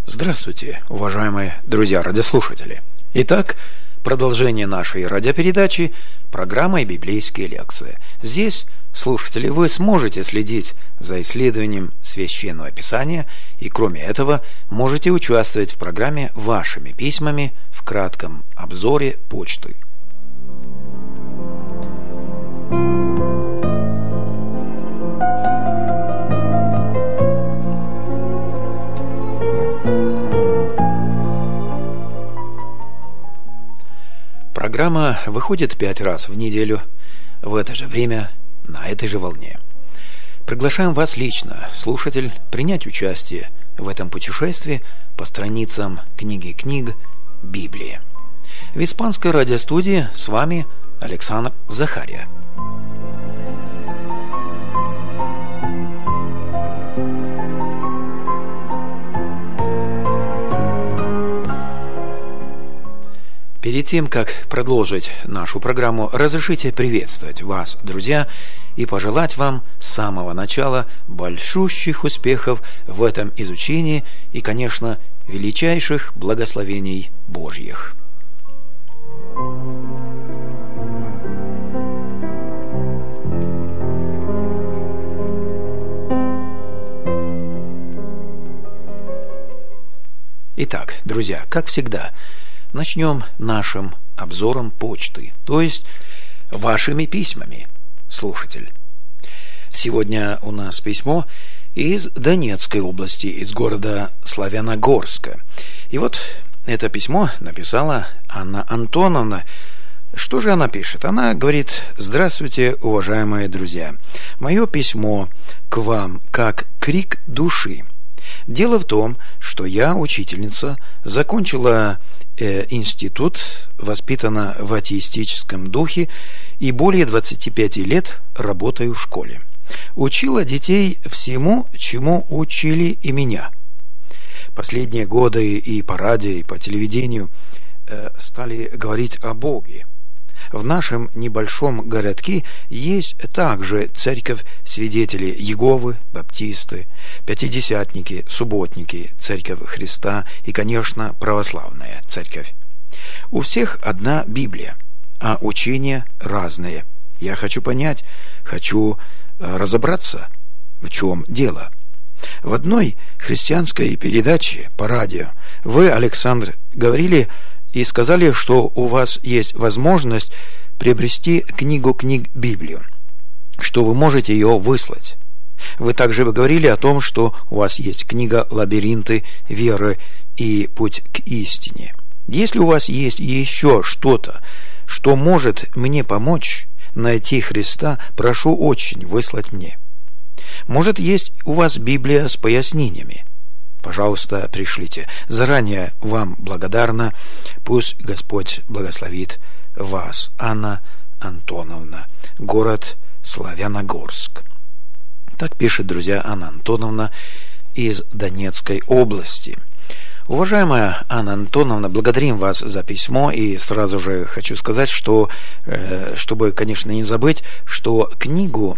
Здравствуйте, уважаемые друзья-радиослушатели. Итак, продолжение нашей радиопередачи программой «Библейские лекции». Здесь, слушатели, вы сможете следить за исследованием Священного Писания и, кроме этого, можете участвовать в программе вашими письмами в кратком обзоре почты. Программа выходит 5 раз в неделю, в это же время, на этой же волне. Приглашаем вас лично, слушатель, принять участие в этом путешествии по страницам книги книг Библии. В испанской радиостудии с вами Александр Захария. Перед тем, как продолжить нашу программу, разрешите приветствовать вас, друзья, и пожелать вам с самого начала большущих успехов в этом изучении и, конечно, величайших благословений Божьих. Итак, друзья, как всегда, начнем нашим обзором почты, то есть вашими письмами, слушатель. Сегодня у нас письмо из Донецкой области, из города Славяногорска. И вот это письмо написала Анна Антоновна. Что же она пишет? Она говорит: «Здравствуйте, уважаемые друзья. Мое письмо к вам как крик души. Дело в том, что я учительница, закончила институт, воспитана в атеистическом духе и более 25 лет работаю в школе. Учила детей всему, чему учили и меня. Последние годы и по радио, и по телевидению стали говорить о Боге. В нашем небольшом городке есть также церковь свидетелей Иеговы, баптисты, пятидесятники, субботники, церковь Христа и, конечно, православная церковь. У всех одна Библия, а учения разные. Я хочу понять, хочу разобраться, в чем дело. В одной христианской передаче по радио вы, Александр, говорили и сказали, что у вас есть возможность приобрести книгу книг Библию, что вы можете ее выслать. Вы также говорили о том, что у вас есть книга «Лабиринты веры и путь к истине». Если у вас есть еще что-то, что может мне помочь найти Христа, прошу очень выслать мне. Может, есть у вас Библия с пояснениями? Пожалуйста, пришлите. Заранее вам благодарна. Пусть Господь благословит вас. Анна Антоновна. Город Славяногорск». Так пишет, друзья, Анна Антоновна из Донецкой области. Уважаемая Анна Антоновна, благодарим вас за письмо, и сразу же хочу сказать, что, чтобы, конечно, не забыть, что книгу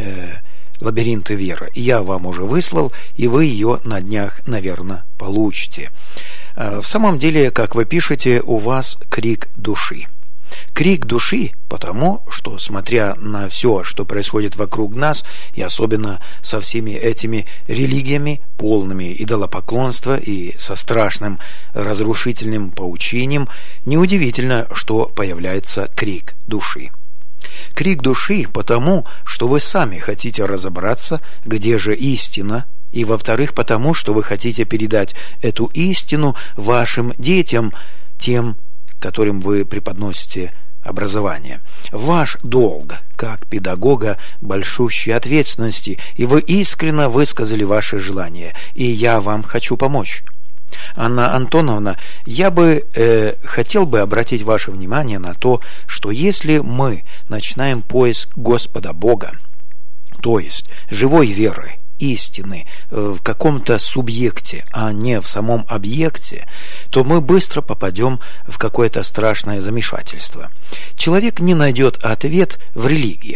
«Лабиринты веры» я вам уже выслал, и вы ее на днях, наверное, получите. В самом деле, как вы пишете, у вас крик души. Крик души, потому что, смотря на все, что происходит вокруг нас, и особенно со всеми этими религиями, полными идолопоклонства и со страшным разрушительным поучением, неудивительно, что появляется крик души. Крик души потому, что вы сами хотите разобраться, где же истина, и, во-вторых, потому, что вы хотите передать эту истину вашим детям, тем, которым вы преподносите образование. Ваш долг, как педагога, большущей ответственности, и вы искренне высказали ваше желание, и я вам хочу помочь. Анна Антоновна, я бы хотел бы обратить ваше внимание на то, что если мы начинаем поиск Господа Бога, то есть живой веры, истины в каком-то субъекте, а не в самом объекте, то мы быстро попадем в какое-то страшное замешательство. Человек не найдет ответ в религиях.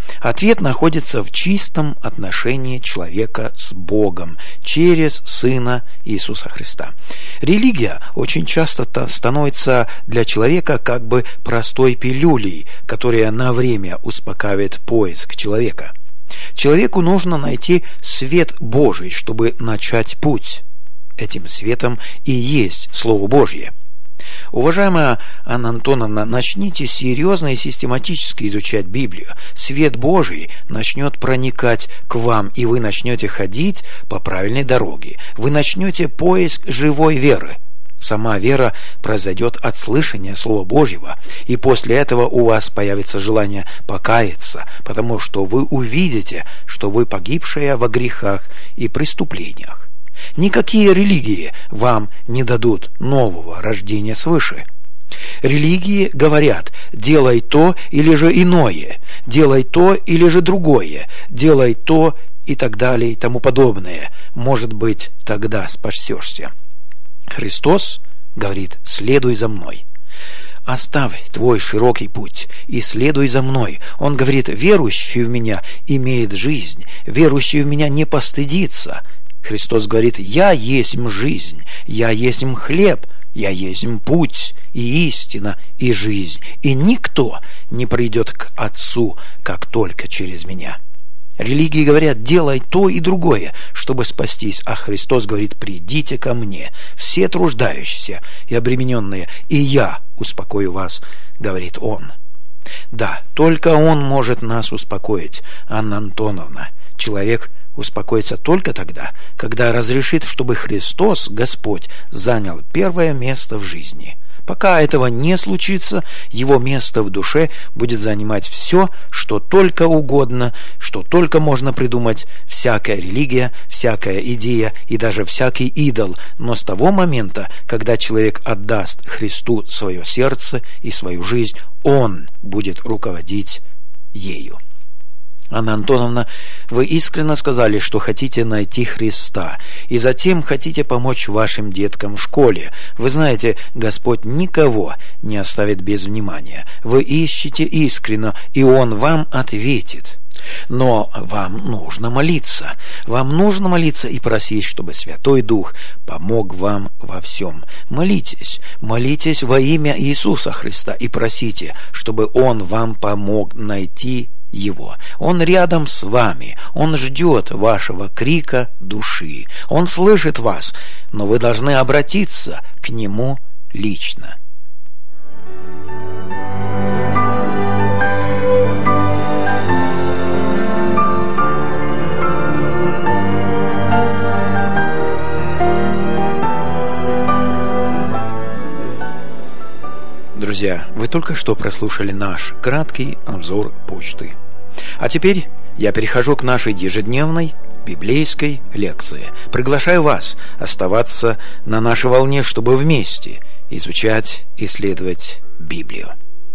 Ответ находится в чистом отношении человека с Богом через Сына Иисуса Христа. Религия очень часто становится для человека как бы простой пилюлей, которая на время успокаивает поиск человека. Человеку нужно найти свет Божий, чтобы начать путь. Этим светом и есть Слово Божье. Уважаемая Анна Антоновна, начните серьезно и систематически изучать Библию. Свет Божий начнет проникать к вам, и вы начнете ходить по правильной дороге. Вы начнете поиск живой веры. Сама вера произойдет от слышания Слова Божьего, и после этого у вас появится желание покаяться, потому что вы увидите, что вы погибшие во грехах и преступлениях. Никакие религии вам не дадут нового рождения свыше. Религии говорят: делай то или же иное, делай то или же другое, делай то и так далее и тому подобное. Может быть, тогда спасешься. Христос говорит: следуй за мной. Оставь твой широкий путь и следуй за мной. Он говорит: верующий в меня имеет жизнь, верующий в меня не постыдится. Христос говорит: я есмь жизнь, я есмь хлеб, я есмь путь и истина и жизнь, и никто не придет к Отцу, как только через меня. Религии говорят: делай то и другое, чтобы спастись, а Христос говорит: придите ко мне, все труждающиеся и обремененные, и я успокою вас, говорит Он. Да, только Он может нас успокоить, Анна Антоновна. Человек успокоится только тогда, когда разрешит, чтобы Христос, Господь, занял первое место в жизни. Пока этого не случится, его место в душе будет занимать все, что только угодно, что только можно придумать, всякая религия, всякая идея и даже всякий идол. Но с того момента, когда человек отдаст Христу свое сердце и свою жизнь, Он будет руководить ею. Анна Антоновна, вы искренне сказали, что хотите найти Христа, и затем хотите помочь вашим деткам в школе. Вы знаете, Господь никого не оставит без внимания. Вы ищете искренне, и Он вам ответит. Но вам нужно молиться. Вам нужно молиться и просить, чтобы Святой Дух помог вам во всем. Молитесь. Молитесь во имя Иисуса Христа и просите, чтобы Он вам помог найти Его. Он рядом с вами. Он ждет вашего крика души. Он слышит вас, но вы должны обратиться к Нему лично. Друзья, вы только что прослушали наш краткий обзор почты. А теперь я перехожу к нашей ежедневной библейской лекции. Приглашаю вас оставаться на нашей волне, чтобы вместе изучать и исследовать Библию.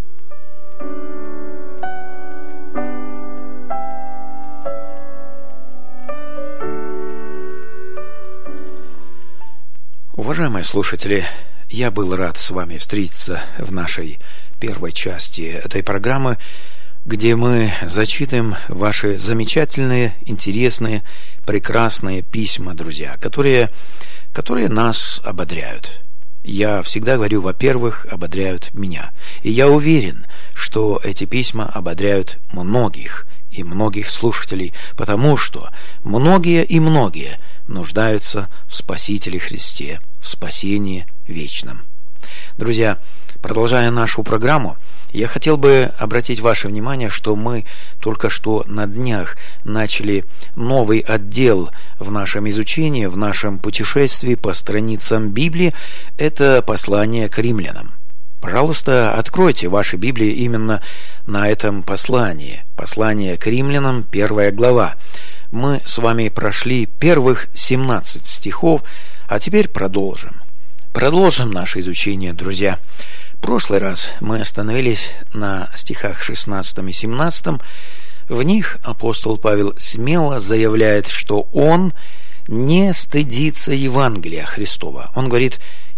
Уважаемые слушатели, я был рад с вами встретиться в нашей первой части этой программы, где мы зачитаем ваши замечательные, интересные, прекрасные письма, друзья, которые нас ободряют. Я всегда говорю, во-первых, ободряют меня. И я уверен, что эти письма ободряют многих и многих слушателей, потому что многие и многие нуждаются в Спасителе Христе, в спасении вечном. Друзья, продолжая нашу программу, я хотел бы обратить ваше внимание, что мы только что на днях начали новый отдел в нашем изучении, в нашем путешествии по страницам Библии. Это послание к римлянам. Пожалуйста, откройте ваши Библии именно на этом послании. Послание к римлянам, 1 глава. Мы с вами прошли первых 17 стихов, а теперь продолжим. Продолжим наше изучение, друзья. В прошлый раз мы остановились на стихах 16 и 17. В них апостол Павел смело заявляет, что он не стыдится Евангелия Христова. Он говорит: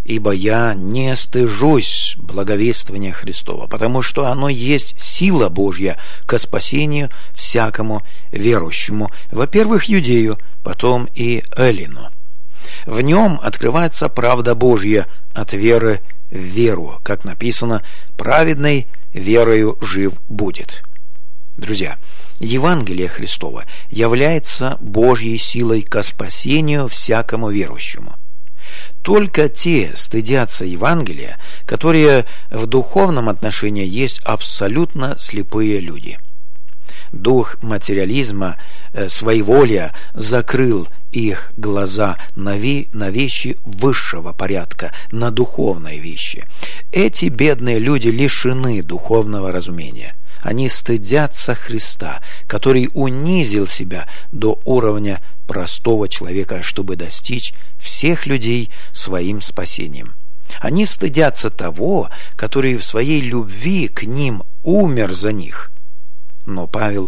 Ибо я не стыжусь благовествования Христова, потому что оно есть сила Божья ко спасению всякому верующему, во-первых, юдею, потом и эллину. В нем открывается правда Божья от веры в веру, как написано: «Праведный верою жив будет». Друзья, Евангелие Христово является Божьей силой ко спасению всякому верующему. Только те стыдятся Евангелия, которые в духовном отношении есть абсолютно слепые люди. Дух материализма, своеволия закрыл их глаза на вещи высшего порядка, на духовные вещи. Эти бедные люди лишены духовного разумения. Они стыдятся Христа, который унизил себя до уровня простого человека, чтобы достичь всех людей своим спасением. Они стыдятся того, который в своей любви к ним умер за них. Но Павел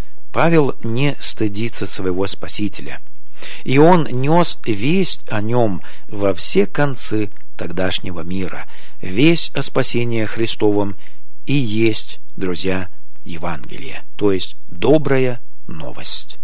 не стыдится своего Спасителя, и он нес весть о нем во все концы тогдашнего мира. Весть о спасении Христовом и есть, друзья, Евангелие, то есть добрая новость.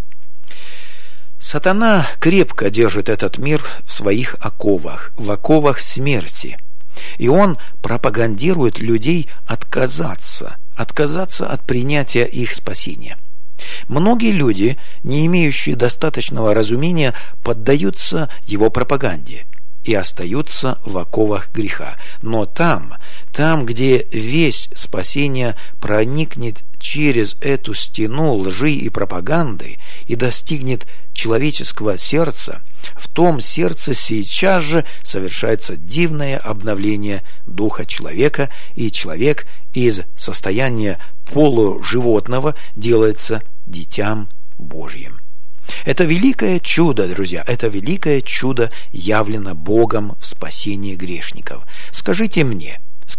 Сатана крепко держит этот мир в своих оковах, в оковах смерти, и он пропагандирует людей отказаться от принятия их спасения. Многие люди, не имеющие достаточного разумения, поддаются его пропаганде и остаются в оковах греха. Но там, где весть спасения проникнет через эту стену лжи и пропаганды и достигнет человеческого сердца, в том сердце сейчас же совершается дивное обновление духа человека, и человек из состояния полуживотного делается дитям Божьим. Это великое чудо, друзья, это великое чудо явлено Богом в спасении грешников. Скажите мне,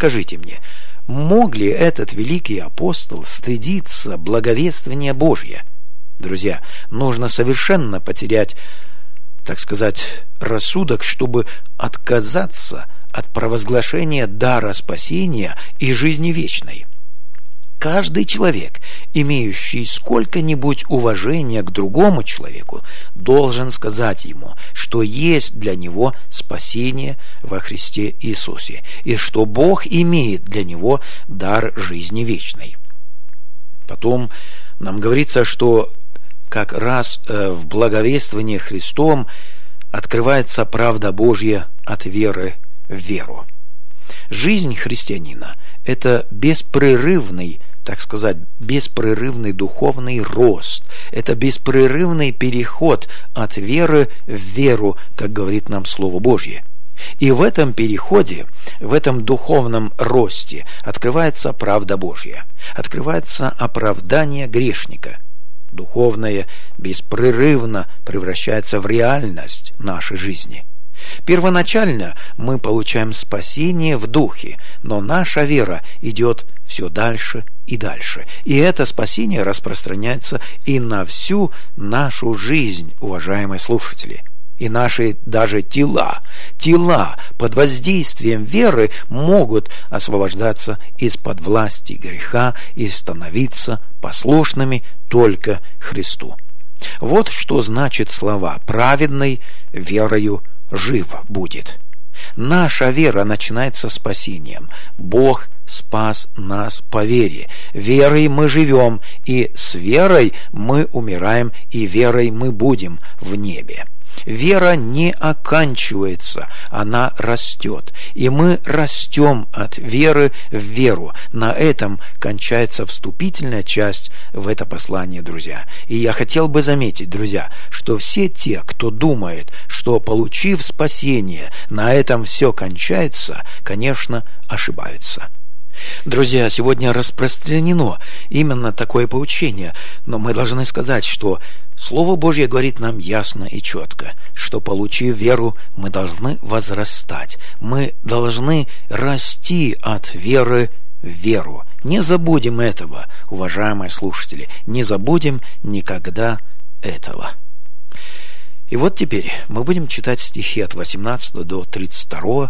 мог ли этот великий апостол стыдиться благовествования Божья? Друзья, нужно совершенно потерять, так сказать, рассудок, чтобы отказаться от провозглашения дара спасения и жизни вечной. Каждый человек, имеющий сколько-нибудь уважения к другому человеку, должен сказать ему, что есть для него спасение во Христе Иисусе, и что Бог имеет для него дар жизни вечной. Потом нам говорится, что как раз в благовествовании Христом открывается правда Божья от веры в веру. Жизнь христианина – это беспрерывный, так сказать, беспрерывный духовный рост. Это беспрерывный переход от веры в веру, как говорит нам Слово Божье. И в этом переходе, в этом духовном росте открывается правда Божья, открывается оправдание грешника. Духовное беспрерывно превращается в реальность нашей жизни. Первоначально мы получаем спасение в духе, но наша вера идет все дальше и дальше. И это спасение распространяется и на всю нашу жизнь, уважаемые слушатели. И наши даже тела под воздействием веры могут освобождаться из-под власти греха и становиться послушными только Христу. Вот что значит слова «праведный верою жив будет». Наша вера начинается с спасением. Бог спас нас по вере. Верой мы живем, и с верой мы умираем, и верой мы будем в небе. Вера не оканчивается, она растет, и мы растем от веры в веру. На этом кончается вступительная часть в это послание, друзья. И я хотел бы заметить, друзья, что все те, кто думает, что, получив спасение, на этом все кончается, конечно, ошибаются. Друзья, сегодня распространено именно такое поучение, но мы должны сказать, что Слово Божье говорит нам ясно и четко, что, получив веру, мы должны возрастать, мы должны расти от веры в веру. Не забудем этого, уважаемые слушатели, не забудем никогда этого. И вот теперь мы будем читать стихи от 18 до 32,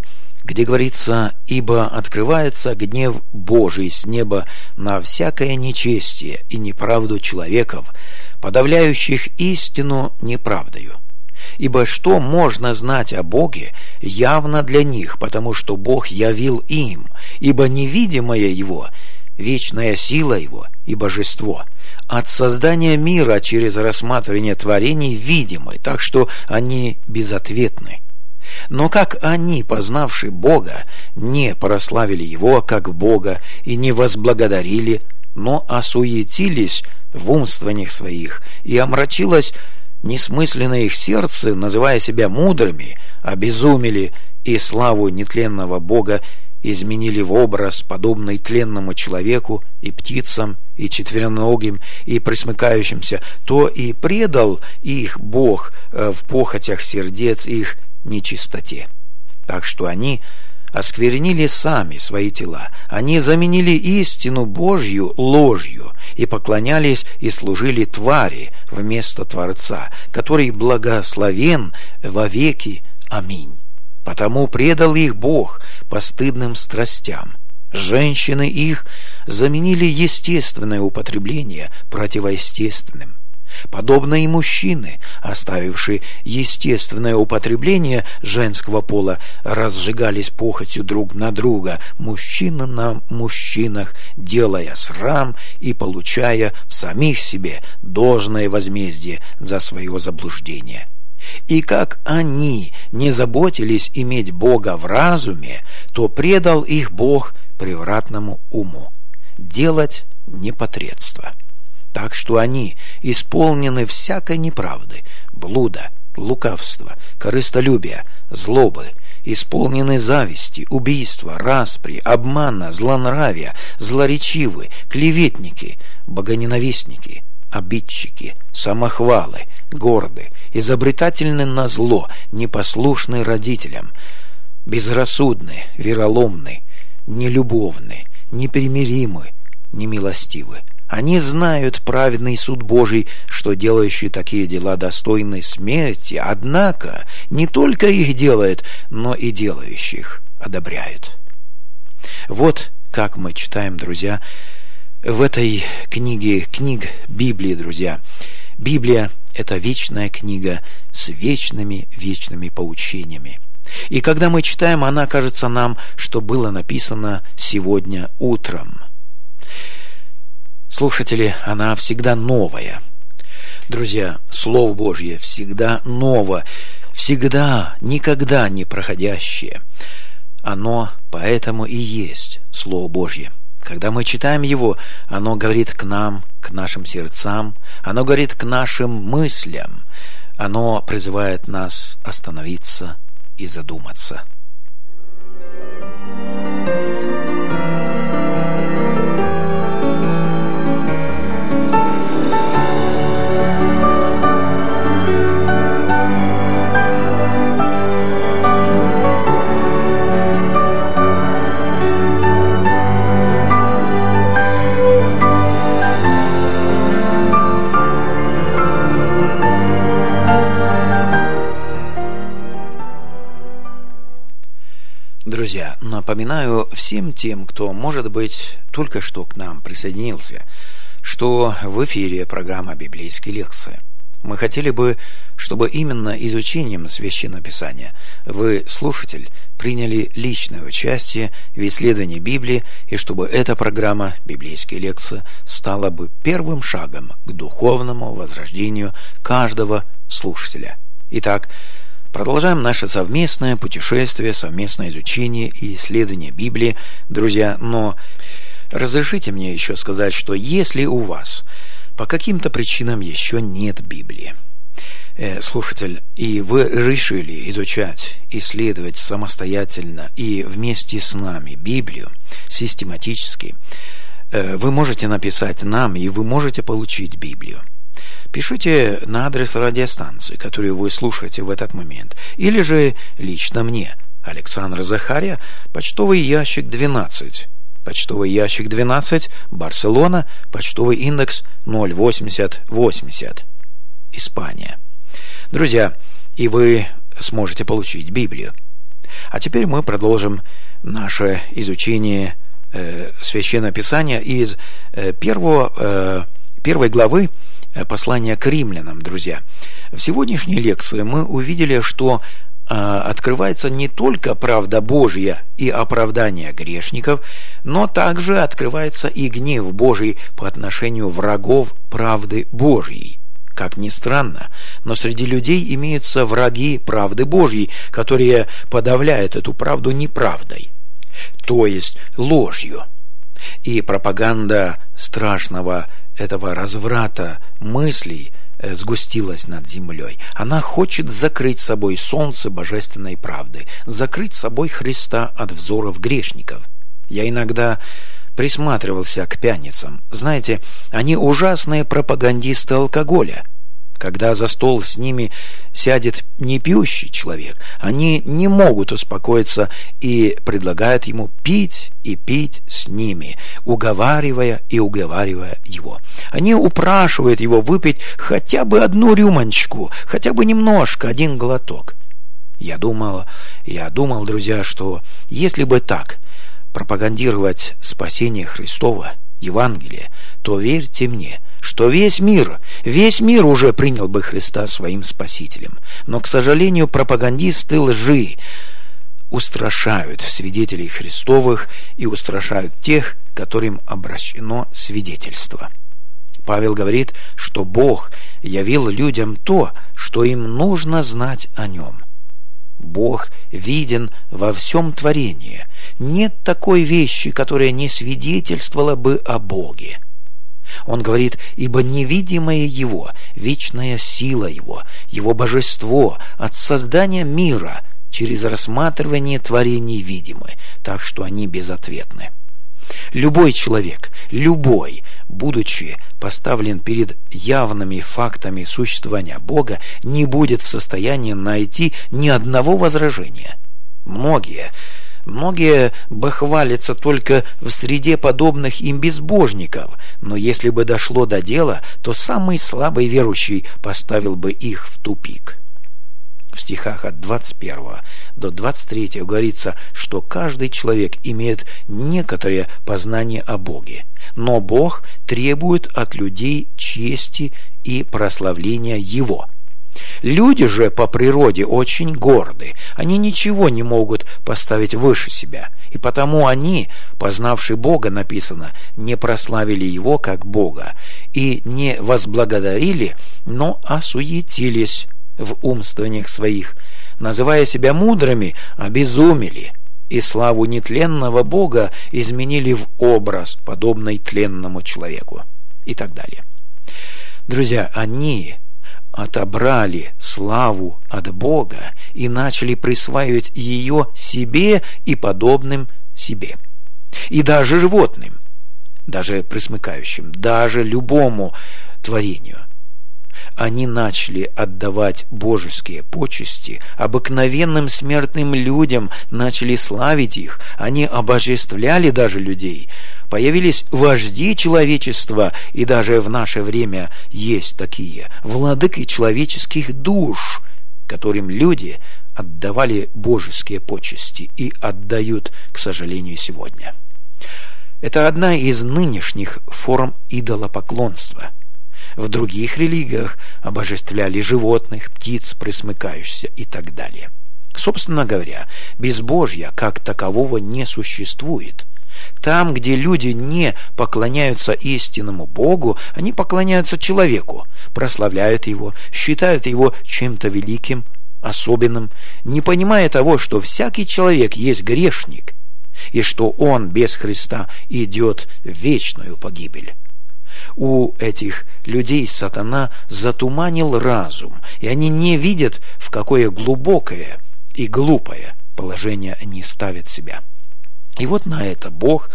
где говорится: «Ибо открывается гнев Божий с неба на всякое нечестие и неправду человеков, подавляющих истину неправдою. Ибо что можно знать о Боге, явно для них, потому что Бог явил им, ибо невидимое Его, вечная сила Его и божество, от создания мира через рассматривание творений видимы, так что они безответны. Но как они, познавши Бога, не прославили Его как Бога и не возблагодарили, но осуетились в умствованиях своих, и омрачилось несмысленное их сердце, называя себя мудрыми, обезумели и славу нетленного Бога изменили в образ, подобный тленному человеку и птицам, и четвероногим, и пресмыкающимся, то и предал их Бог в похотях сердец их нечистоте. Так что они осквернили сами свои тела, они заменили истину Божью ложью и поклонялись и служили твари вместо Творца, который благословен вовеки. Аминь. Потому предал их Бог постыдным страстям. Женщины их заменили естественное употребление противоестественным. Подобно и мужчины, оставившие естественное употребление женского пола, разжигались похотью друг на друга, мужчина на мужчинах, делая срам и получая в самих себе должное возмездие за свое заблуждение. И как они не заботились иметь Бога в разуме, то предал их Бог превратному уму, делать непотребство. Так что они исполнены всякой неправды, блуда, лукавства, корыстолюбия, злобы, исполнены зависти, убийства, распри, обмана, злонравия, злоречивы, клеветники, богоненавистники, обидчики, самохвалы, горды, изобретательны на зло, непослушны родителям, безрассудны, вероломны, нелюбовны, непримиримы, немилостивы. Они знают праведный суд Божий, что делающие такие дела достойны смерти, однако не только их делает, но и делающих одобряют. Вот как мы читаем, друзья, в этой книге Библии, друзья. Библия – это вечная книга с вечными поучениями. И когда мы читаем, она кажется нам, что было написано сегодня утром. Слушатели, она всегда новая. Друзья, Слово Божье всегда ново, всегда, никогда не проходящее. Оно поэтому и есть Слово Божье. Когда мы читаем его, оно говорит к нам, к нашим сердцам, оно говорит к нашим мыслям, оно призывает нас остановиться и задуматься. Друзья, напоминаю всем тем, кто, может быть, только что к нам присоединился, что в эфире программа «Библейские лекции». Мы хотели бы, чтобы именно изучением Священного Писания вы, слушатель, приняли личное участие в исследовании Библии, и чтобы эта программа «Библейские лекции» стала бы первым шагом к духовному возрождению каждого слушателя. Итак, продолжаем наше совместное путешествие, совместное изучение и исследование Библии, друзья. Но разрешите мне еще сказать, что если у вас по каким-то причинам еще нет Библии, слушатель, и вы решили изучать, исследовать самостоятельно и вместе с нами Библию систематически, вы можете написать нам, и вы можете получить Библию. Пишите на адрес радиостанции, которую вы слушаете в этот момент, или же лично мне, Александр Захария, почтовый ящик 12. Почтовый ящик 12, Барселона, почтовый индекс 08080, Испания. Друзья, и вы сможете получить Библию. А теперь мы продолжим наше изучение Священного Писания из первой главы послания к римлянам, друзья. В сегодняшней лекции мы увидели, что открывается не только правда Божья и оправдание грешников, но также открывается и гнев Божий по отношению врагов правды Божьей. Как ни странно, но среди людей имеются враги правды Божьей, которые подавляют эту правду неправдой, то есть ложью. И пропаганда страшного этого разврата мыслей сгустилась над землей. Она хочет закрыть собой солнце божественной правды, закрыть собой Христа от взоров грешников. Я иногда присматривался к пьяницам. Знаете, они ужасные пропагандисты алкоголя. Когда за стол с ними сядет непьющий человек, они не могут успокоиться и предлагают ему пить и пить с ними, уговаривая и уговаривая его. Они упрашивают его выпить хотя бы одну рюмочку, хотя бы немножко, один глоток. Я думал, друзья, что если бы так пропагандировать спасение Христова, Евангелие, то верьте мне, что весь мир уже принял бы Христа своим Спасителем. Но, к сожалению, пропагандисты лжи устрашают свидетелей Христовых и устрашают тех, которым обращено свидетельство. Павел говорит, что Бог явил людям то, что им нужно знать о Нем. Бог виден во всем творении. Нет такой вещи, которая не свидетельствовала бы о Боге. Он говорит, ибо невидимое Его, вечная сила Его, Его божество от создания мира через рассматривание творений видимы, так что они безответны. Любой человек, будучи поставлен перед явными фактами существования Бога, не будет в состоянии найти ни одного возражения. Многие бахвалятся только в среде подобных им безбожников, но если бы дошло до дела, то самый слабый верующий поставил бы их в тупик. В стихах от 21 до 23 говорится, что каждый человек имеет некоторое познание о Боге, но Бог требует от людей чести и прославления Его. Люди же по природе очень горды, они ничего не могут поставить выше себя, и потому они, познавши Бога, написано, не прославили Его как Бога, и не возблагодарили, но осуетились в умствованиях своих, называя себя мудрыми, обезумели, и славу нетленного Бога изменили в образ, подобный тленному человеку, и так далее. Друзья, они отобрали славу от Бога и начали присваивать ее себе и подобным себе. И даже животным, даже пресмыкающим, даже любому творению. Они начали отдавать божеские почести, обыкновенным смертным людям начали славить их, они обожествляли даже людей. Появились вожди человечества, и даже в наше время есть такие, владыки человеческих душ, которым люди отдавали божеские почести и отдают, к сожалению, сегодня. Это одна из нынешних форм идолопоклонства. В других религиях обожествляли животных, птиц, пресмыкающихся и так далее. Собственно говоря, безбожья как такового не существует. Там, где люди не поклоняются истинному Богу, они поклоняются человеку, прославляют его, считают его чем-то великим, особенным, не понимая того, что всякий человек есть грешник, и что он без Христа идет в вечную погибель. У этих людей сатана затуманил разум, и они не видят, в какое глубокое и глупое положение они ставят себя. И вот на это Бог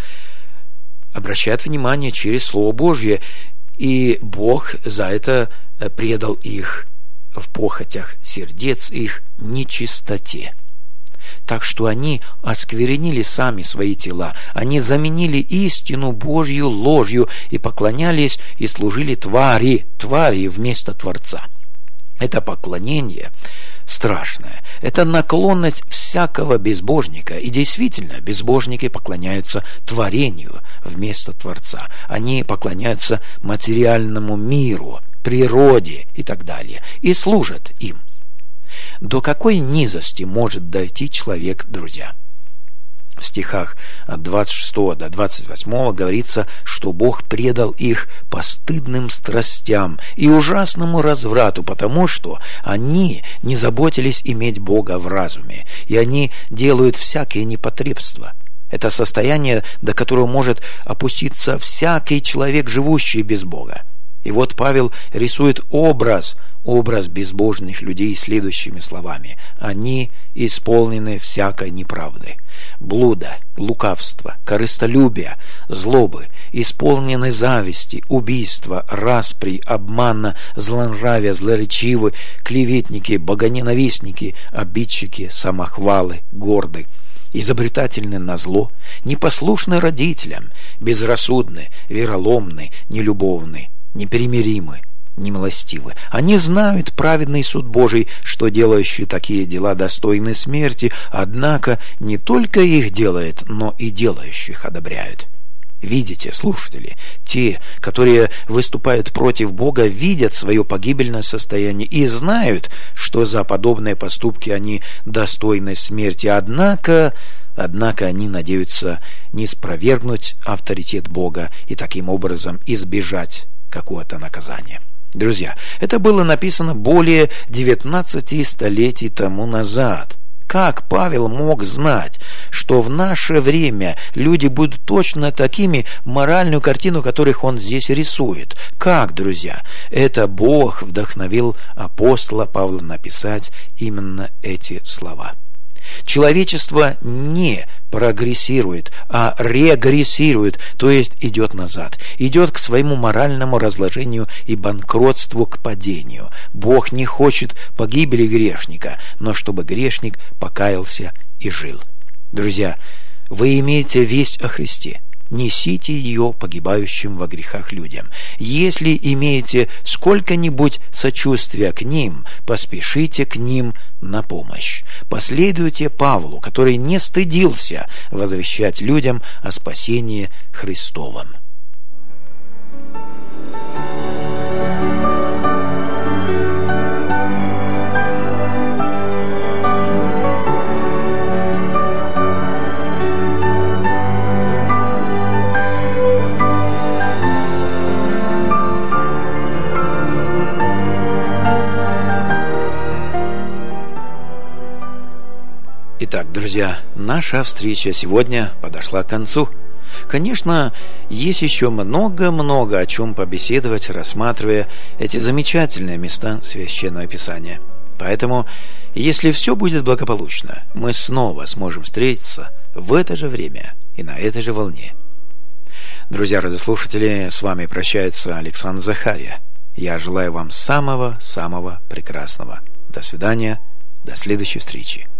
обращает внимание через Слово Божье, и Бог за это предал их в похотях сердец их нечистоте. Так что они осквернили сами свои тела, они заменили истину Божью ложью и поклонялись и служили твари вместо Творца. Это поклонение страшное. Это наклонность всякого безбожника. И действительно, безбожники поклоняются творению вместо Творца. Они поклоняются материальному миру, природе и так далее, и служат им. До какой низости может дойти человек, друзья? В стихах от 26 до 28 говорится, что Бог предал их постыдным страстям и ужасному разврату, потому что они не заботились иметь Бога в разуме, и они делают всякие непотребства. Это состояние, до которого может опуститься всякий человек, живущий без Бога. И вот Павел рисует образ безбожных людей следующими словами: они исполнены всякой неправды, блуда, лукавства, корыстолюбия, злобы, исполнены зависти, убийства, распри, обмана, злонравия, злоречивы, клеветники, богоненавистники, обидчики, самохвалы, горды, изобретательны на зло, непослушны родителям, безрассудны, вероломны, нелюбовны, непримиримы, немилостивы. Они знают праведный суд Божий, что делающие такие дела достойны смерти, однако не только их делает, но и делающих одобряют. Видите, слушатели, те, которые выступают против Бога, видят свое погибельное состояние и знают, что за подобные поступки они достойны смерти, однако они надеются не спровергнуть авторитет Бога и таким образом избежать какого-то наказания. Друзья, это было написано более 19 столетий тому назад. Как Павел мог знать, что в наше время люди будут точно такими, моральную картину которых он здесь рисует? Как, друзья? Это Бог вдохновил апостола Павла написать именно эти слова. Человечество не прогрессирует, а регрессирует, то есть идет назад, идет к своему моральному разложению и банкротству, к падению. Бог не хочет погибели грешника, но чтобы грешник покаялся и жил. Друзья, вы имеете весть о Христе. Несите ее погибающим во грехах людям. Если имеете сколько-нибудь сочувствия к ним, поспешите к ним на помощь. Последуйте Павлу, который не стыдился возвещать людям о спасении Христовом. Итак, друзья, наша встреча сегодня подошла к концу. Конечно, есть еще много-много о чем побеседовать, рассматривая эти замечательные места Священного Писания. Поэтому, если все будет благополучно, мы снова сможем встретиться в это же время и на этой же волне. Друзья радиослушатели, с вами прощается Александр Захария. Я желаю вам самого-самого прекрасного. До свидания, до следующей встречи.